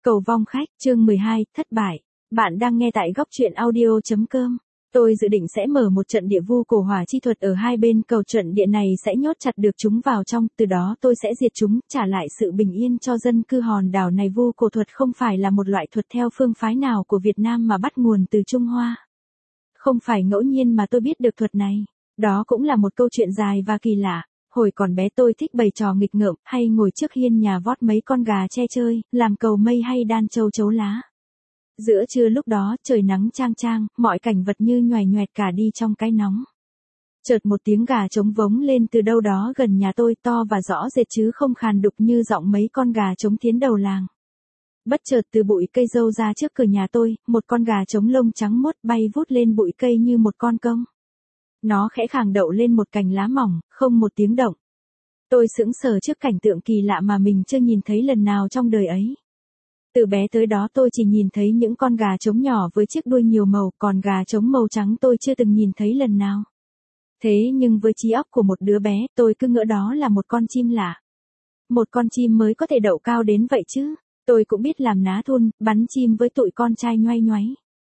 Cầu vong khách, chương 12, thất bại. Bạn đang nghe tại góc truyện audio.com. Tôi dự định sẽ mở một trận địa vu cổ hỏa chi thuật ở hai bên cầu, trận địa này sẽ nhốt chặt được chúng vào trong, từ đó tôi sẽ diệt chúng, trả lại sự bình yên cho dân cư hòn đảo này. Vu cổ thuật không phải là một loại thuật theo phương phái nào của Việt Nam mà bắt nguồn từ Trung Hoa. Không phải ngẫu nhiên mà tôi biết được thuật này. Đó cũng là một câu chuyện dài và kỳ lạ. Hồi còn bé tôi thích bày trò nghịch ngợm, hay ngồi trước hiên nhà vót mấy con gà tre chơi, làm cầu mây hay đan châu chấu lá. Giữa trưa lúc đó, trời nắng chang chang, mọi cảnh vật như nhoài nhoẹt cả đi trong cái nóng. Chợt một tiếng gà trống vống lên từ đâu đó gần nhà tôi, to và rõ rệt chứ không khàn đục như giọng mấy con gà trống tiến đầu làng. Bất chợt từ bụi cây dâu ra trước cửa nhà tôi, một con gà trống lông trắng muốt bay vút lên bụi cây như một con công. Nó khẽ khàng đậu lên một cành lá mỏng, không một tiếng động. Tôi sững sờ trước cảnh tượng kỳ lạ mà mình chưa nhìn thấy lần nào trong đời ấy. Từ bé tới đó tôi chỉ nhìn thấy những con gà trống nhỏ với chiếc đuôi nhiều màu, còn gà trống màu trắng tôi chưa từng nhìn thấy lần nào. Thế nhưng với trí óc của một đứa bé, tôi cứ ngỡ đó là một con chim lạ. Một con chim mới có thể đậu cao đến vậy chứ. Tôi cũng biết làm ná thun, bắn chim với tụi con trai nhoay nhoáy.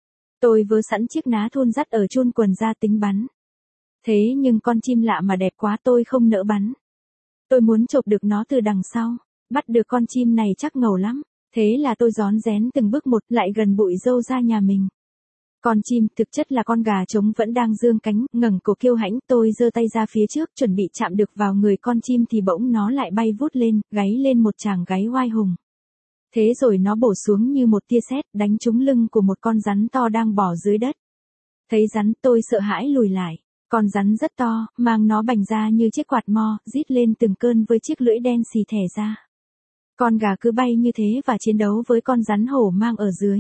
Tôi vớ sẵn chiếc ná thun dắt ở chun quần ra tính bắn. Thế nhưng con chim lạ mà đẹp quá tôi không nỡ bắn. Tôi muốn chộp được nó từ đằng sau. Bắt được con chim này chắc ngầu lắm. Thế là tôi rón rén từng bước một lại gần bụi dâu ra nhà mình. Con chim thực chất là con gà trống vẫn đang dương cánh, ngẩng cổ kiêu hãnh. Tôi giơ tay ra phía trước chuẩn bị chạm được vào người con chim thì bỗng nó lại bay vút lên, gáy lên một tràng gáy oai hùng. Thế rồi nó bổ xuống như một tia sét, đánh trúng lưng của một con rắn to đang bò dưới đất. Thấy rắn tôi sợ hãi lùi lại. Con rắn rất to, mang nó bành ra như chiếc quạt mo, rít lên từng cơn với chiếc lưỡi đen xì thẻ ra. Con gà cứ bay như thế và chiến đấu với con rắn hổ mang ở dưới.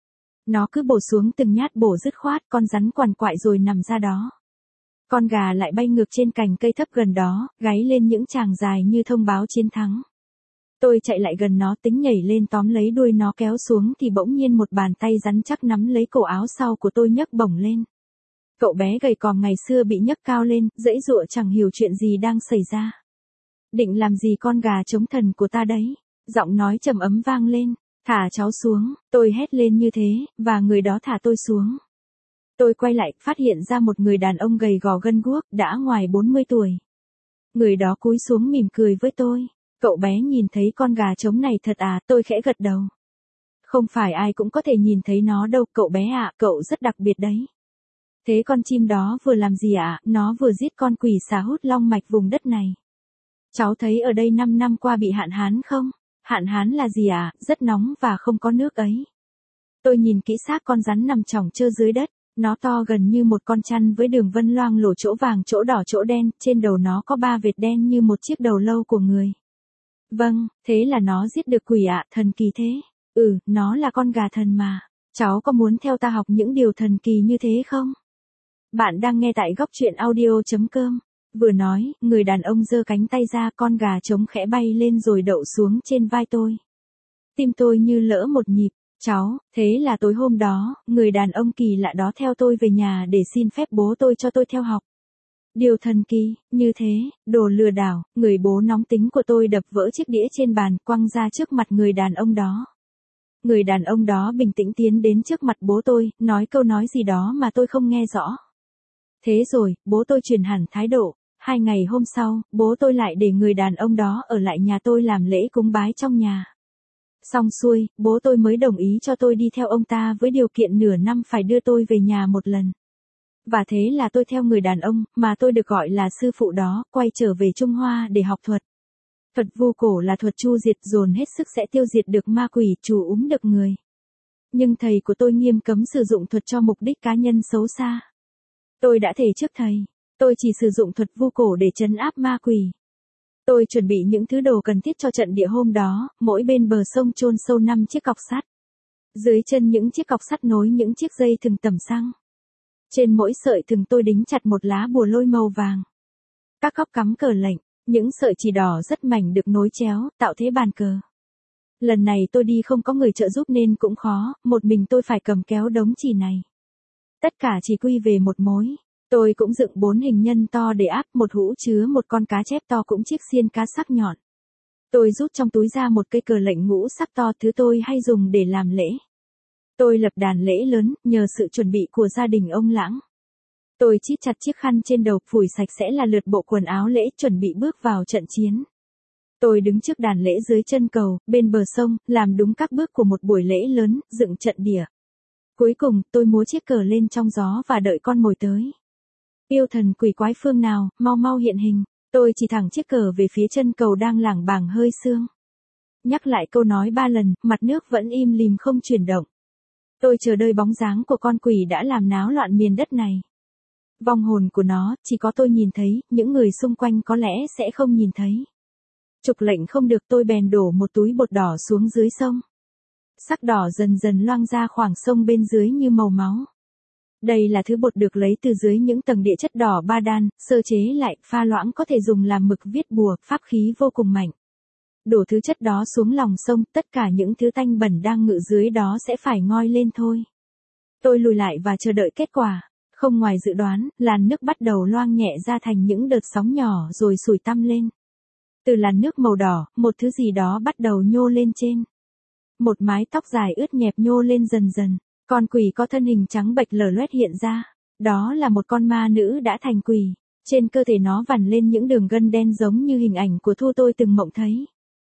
Nó cứ bổ xuống từng nhát bổ dứt khoát, con rắn quằn quại rồi nằm ra đó. Con gà lại bay ngược trên cành cây thấp gần đó, gáy lên những tràng dài như thông báo chiến thắng. Tôi chạy lại gần nó tính nhảy lên tóm lấy đuôi nó kéo xuống thì bỗng nhiên một bàn tay rắn chắc nắm lấy cổ áo sau của tôi nhấc bổng lên. Cậu bé gầy còm ngày xưa bị nhấc cao lên, giãy giụa chẳng hiểu chuyện gì đang xảy ra. Định làm gì con gà trống thần của ta đấy? Giọng nói trầm ấm vang lên. Thả cháu xuống, tôi hét lên như thế, và người đó thả tôi xuống. Tôi quay lại, phát hiện ra một người đàn ông gầy gò gân guốc, đã ngoài 40 tuổi. Người đó cúi xuống mỉm cười với tôi. Cậu bé nhìn thấy con gà trống này thật à? Tôi khẽ gật đầu. Không phải ai cũng có thể nhìn thấy nó đâu, cậu bé ạ, cậu rất đặc biệt đấy. Thế con chim đó vừa làm gì ạ? Nó vừa giết con quỷ xà hút long mạch vùng đất này. Cháu thấy ở đây 5 năm qua bị hạn hán không? Hạn hán là gì ạ? Rất nóng và không có nước ấy. Tôi nhìn kỹ xác con rắn nằm chỏng trơ dưới đất. Nó to gần như một con chăn với đường vân loang lổ chỗ vàng chỗ đỏ chỗ đen, trên đầu nó có 3 vệt đen như một chiếc đầu lâu của người. Vâng, thế là nó giết được quỷ ạ, thần kỳ thế. Nó là con gà thần mà. Cháu có muốn theo ta học những điều thần kỳ như thế không? Bạn đang nghe tại góc truyện audio.com. Vừa nói, người đàn ông giơ cánh tay ra, con gà trống khẽ bay lên rồi đậu xuống trên vai tôi. Tim tôi như lỡ một nhịp. Cháu, thế là tối hôm đó, người đàn ông kỳ lạ đó theo tôi về nhà để xin phép bố tôi cho tôi theo học. Điều thần kỳ, như thế, đồ lừa đảo, người bố nóng tính của tôi đập vỡ chiếc đĩa trên bàn, quăng ra trước mặt người đàn ông đó. Người đàn ông đó bình tĩnh tiến đến trước mặt bố tôi, nói câu nói gì đó mà tôi không nghe rõ. Thế rồi, bố tôi chuyển hẳn thái độ. 2 ngày hôm sau, bố tôi lại để người đàn ông đó ở lại nhà tôi làm lễ cúng bái trong nhà. Xong xuôi, bố tôi mới đồng ý cho tôi đi theo ông ta với điều kiện nửa năm phải đưa tôi về nhà một lần. Và thế là tôi theo người đàn ông, mà tôi được gọi là sư phụ đó, quay trở về Trung Hoa để học thuật. Thuật vu cổ là thuật chu diệt, dồn hết sức sẽ tiêu diệt được ma quỷ, trù úm được người. Nhưng thầy của tôi nghiêm cấm sử dụng thuật cho mục đích cá nhân xấu xa. Tôi đã thề trước thầy, tôi chỉ sử dụng thuật vu cổ để trấn áp ma quỷ. Tôi chuẩn bị những thứ đồ cần thiết cho trận địa hôm đó, mỗi bên bờ sông chôn sâu 5 chiếc cọc sắt. Dưới chân những chiếc cọc sắt nối những chiếc dây thừng tẩm xăng. Trên mỗi sợi thừng tôi đính chặt một lá bùa lôi màu vàng. Các góc cắm cờ lệnh, những sợi chỉ đỏ rất mảnh được nối chéo, tạo thế bàn cờ. Lần này tôi đi không có người trợ giúp nên cũng khó, một mình tôi phải cầm kéo đống chì này. Tất cả chỉ quy về một mối. Tôi cũng dựng 4 hình nhân to để áp, một hũ chứa một con cá chép to cũng chiếc xiên cá sắc nhọn. Tôi rút trong túi ra một cây cờ lệnh ngũ sắc to, thứ tôi hay dùng để làm lễ. Tôi lập đàn lễ lớn, nhờ sự chuẩn bị của gia đình ông Lãng. Tôi chít chặt chiếc khăn trên đầu, phủi sạch sẽ là lượt bộ quần áo lễ, chuẩn bị bước vào trận chiến. Tôi đứng trước đàn lễ dưới chân cầu, bên bờ sông, làm đúng các bước của một buổi lễ lớn, dựng trận địa. Cuối cùng, tôi múa chiếc cờ lên trong gió và đợi con mồi tới. Yêu thần quỷ quái phương nào, mau mau hiện hình. Tôi chỉ thẳng chiếc cờ về phía chân cầu đang lảng bảng hơi sương. Nhắc lại câu nói 3 lần, mặt nước vẫn im lìm không chuyển động. Tôi chờ đợi bóng dáng của con quỷ đã làm náo loạn miền đất này. Vong hồn của nó, chỉ có tôi nhìn thấy, những người xung quanh có lẽ sẽ không nhìn thấy. Trục lệnh không được, tôi bèn đổ một túi bột đỏ xuống dưới sông. Sắc đỏ dần dần loang ra khoảng sông bên dưới như màu máu. Đây là thứ bột được lấy từ dưới những tầng địa chất đỏ ba đan, sơ chế lại, pha loãng có thể dùng làm mực viết bùa, pháp khí vô cùng mạnh. Đổ thứ chất đó xuống lòng sông, tất cả những thứ tanh bẩn đang ngự dưới đó sẽ phải ngoi lên thôi. Tôi lùi lại và chờ đợi kết quả. Không ngoài dự đoán, làn nước bắt đầu loang nhẹ ra thành những đợt sóng nhỏ rồi sủi tăm lên. Từ làn nước màu đỏ, một thứ gì đó bắt đầu nhô lên trên. Một mái tóc dài ướt nhẹp nhô lên dần dần. Con quỷ có thân hình trắng bệch lở loét hiện ra. Đó là một con ma nữ đã thành quỷ. Trên cơ thể nó vằn lên những đường gân đen giống như hình ảnh của Thu tôi từng mộng thấy.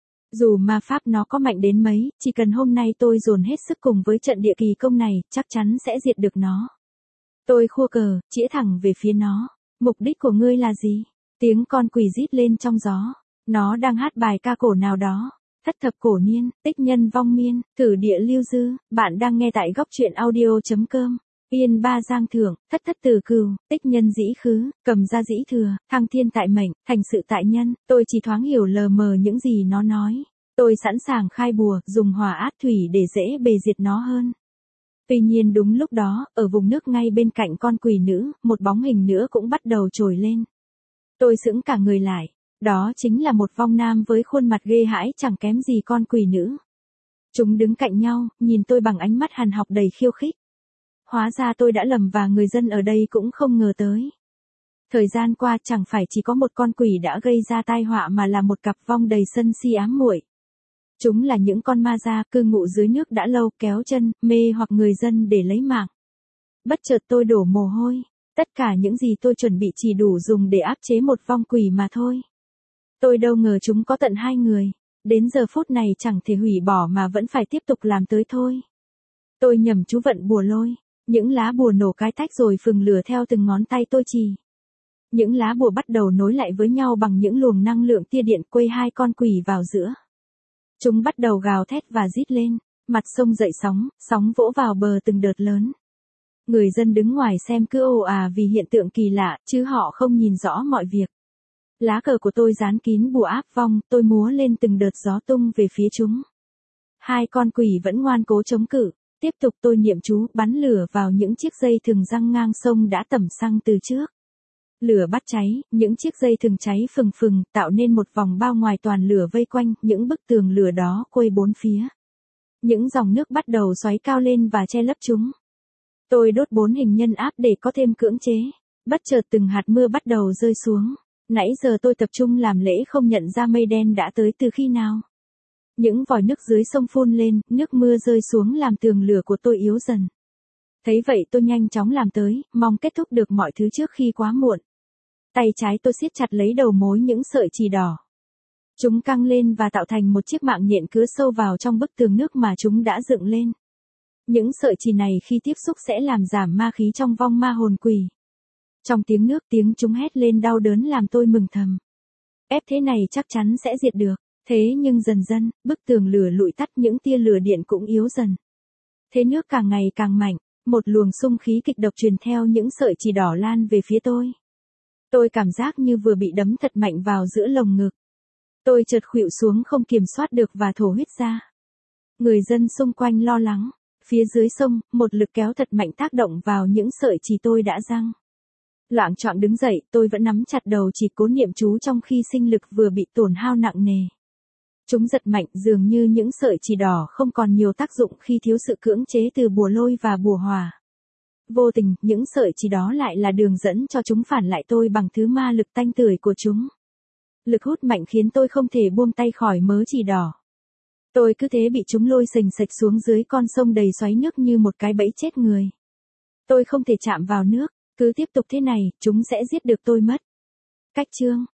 Dù ma pháp nó có mạnh đến mấy, chỉ cần hôm nay tôi dồn hết sức cùng với trận địa kỳ công này, chắc chắn sẽ diệt được nó. Tôi khua cờ, chĩa thẳng về phía nó. Mục đích của ngươi là gì? Tiếng con quỷ rít lên trong gió. Nó đang hát bài ca cổ nào đó. Thất thập cổ niên, tích nhân vong miên, thử địa lưu dư. Bạn đang nghe tại góc truyện audio.com. Yên ba giang thưởng, thất thất từ cừu, tích nhân dĩ khứ, cầm ra dĩ thừa, thăng thiên tại mệnh, thành sự tại nhân. Tôi chỉ thoáng hiểu lờ mờ những gì nó nói. Tôi sẵn sàng khai bùa, dùng hỏa át thủy để dễ bề diệt nó hơn. Tuy nhiên đúng lúc đó, ở vùng nước ngay bên cạnh con quỷ nữ, một bóng hình nữa cũng bắt đầu trồi lên. Tôi sững cả người lại. Đó chính là một vong nam với khuôn mặt ghê hãi chẳng kém gì con quỷ nữ. Chúng đứng cạnh nhau, nhìn tôi bằng ánh mắt hằn học đầy khiêu khích. Hóa ra tôi đã lầm và người dân ở đây cũng không ngờ tới. Thời gian qua chẳng phải chỉ có một con quỷ đã gây ra tai họa mà là một cặp vong đầy sân si ám muội. Chúng là những con ma da cư ngụ dưới nước đã lâu, kéo chân, mê hoặc người dân để lấy mạng. Bất chợt tôi đổ mồ hôi. Tất cả những gì tôi chuẩn bị chỉ đủ dùng để áp chế một vong quỷ mà thôi. Tôi đâu ngờ chúng có tận 2 người. Đến giờ phút này chẳng thể hủy bỏ mà vẫn phải tiếp tục làm tới thôi. Tôi nhầm chú vận bùa lôi. Những lá bùa nổ cái tách rồi phừng lửa theo từng ngón tay tôi chỉ. Những lá bùa bắt đầu nối lại với nhau bằng những luồng năng lượng tia điện, quây hai con quỷ vào giữa. Chúng bắt đầu gào thét và rít lên. Mặt sông dậy sóng, sóng vỗ vào bờ từng đợt lớn. Người dân đứng ngoài xem cứ ồ à vì hiện tượng kỳ lạ, chứ họ không nhìn rõ mọi việc. Lá cờ của tôi dán kín bùa áp vong, tôi múa lên từng đợt gió tung về phía chúng. 2 con quỷ vẫn ngoan cố chống cự. Tiếp tục tôi niệm chú, bắn lửa vào những chiếc dây thừng giăng ngang sông đã tẩm xăng từ trước. Lửa bắt cháy, những chiếc dây thừng cháy phừng phừng, tạo nên một vòng bao ngoài toàn lửa vây quanh, những bức tường lửa đó quây bốn phía. Những dòng nước bắt đầu xoáy cao lên và che lấp chúng. Tôi đốt 4 hình nhân áp để có thêm cưỡng chế. Bất chợt từng hạt mưa bắt đầu rơi xuống. Nãy giờ tôi tập trung làm lễ không nhận ra mây đen đã tới từ khi nào. Những vòi nước dưới sông phun lên, nước mưa rơi xuống làm tường lửa của tôi yếu dần. Thấy vậy tôi nhanh chóng làm tới, mong kết thúc được mọi thứ trước khi quá muộn. Tay trái tôi siết chặt lấy đầu mối những sợi chì đỏ. Chúng căng lên và tạo thành một chiếc mạng nhện cứa sâu vào trong bức tường nước mà chúng đã dựng lên. Những sợi chì này khi tiếp xúc sẽ làm giảm ma khí trong vong ma hồn quỷ. Trong tiếng nước tiếng chúng hét lên đau đớn làm tôi mừng thầm. Ép thế này chắc chắn sẽ diệt được. Thế nhưng dần dần, bức tường lửa lụi tắt, những tia lửa điện cũng yếu dần. Thế nước càng ngày càng mạnh, một luồng xung khí kịch độc truyền theo những sợi chì đỏ lan về phía tôi. Tôi cảm giác như vừa bị đấm thật mạnh vào giữa lồng ngực. Tôi chợt khuỵu xuống không kiểm soát được và thổ huyết ra. Người dân xung quanh lo lắng. Phía dưới sông, một lực kéo thật mạnh tác động vào những sợi chì tôi đã giăng. Loạng choạng đứng dậy, tôi vẫn nắm chặt đầu chỉ cố niệm chú trong khi sinh lực vừa bị tổn hao nặng nề. Chúng giật mạnh dường như những sợi chì đỏ không còn nhiều tác dụng khi thiếu sự cưỡng chế từ bùa lôi và bùa hòa. Vô tình, những sợi chì đó lại là đường dẫn cho chúng phản lại tôi bằng thứ ma lực tanh tưởi của chúng. Lực hút mạnh khiến tôi không thể buông tay khỏi mớ chỉ đỏ. Tôi cứ thế bị chúng lôi sềnh sạch xuống dưới con sông đầy xoáy nước như một cái bẫy chết người. Tôi không thể chạm vào nước, cứ tiếp tục thế này, chúng sẽ giết được tôi mất. Cách chương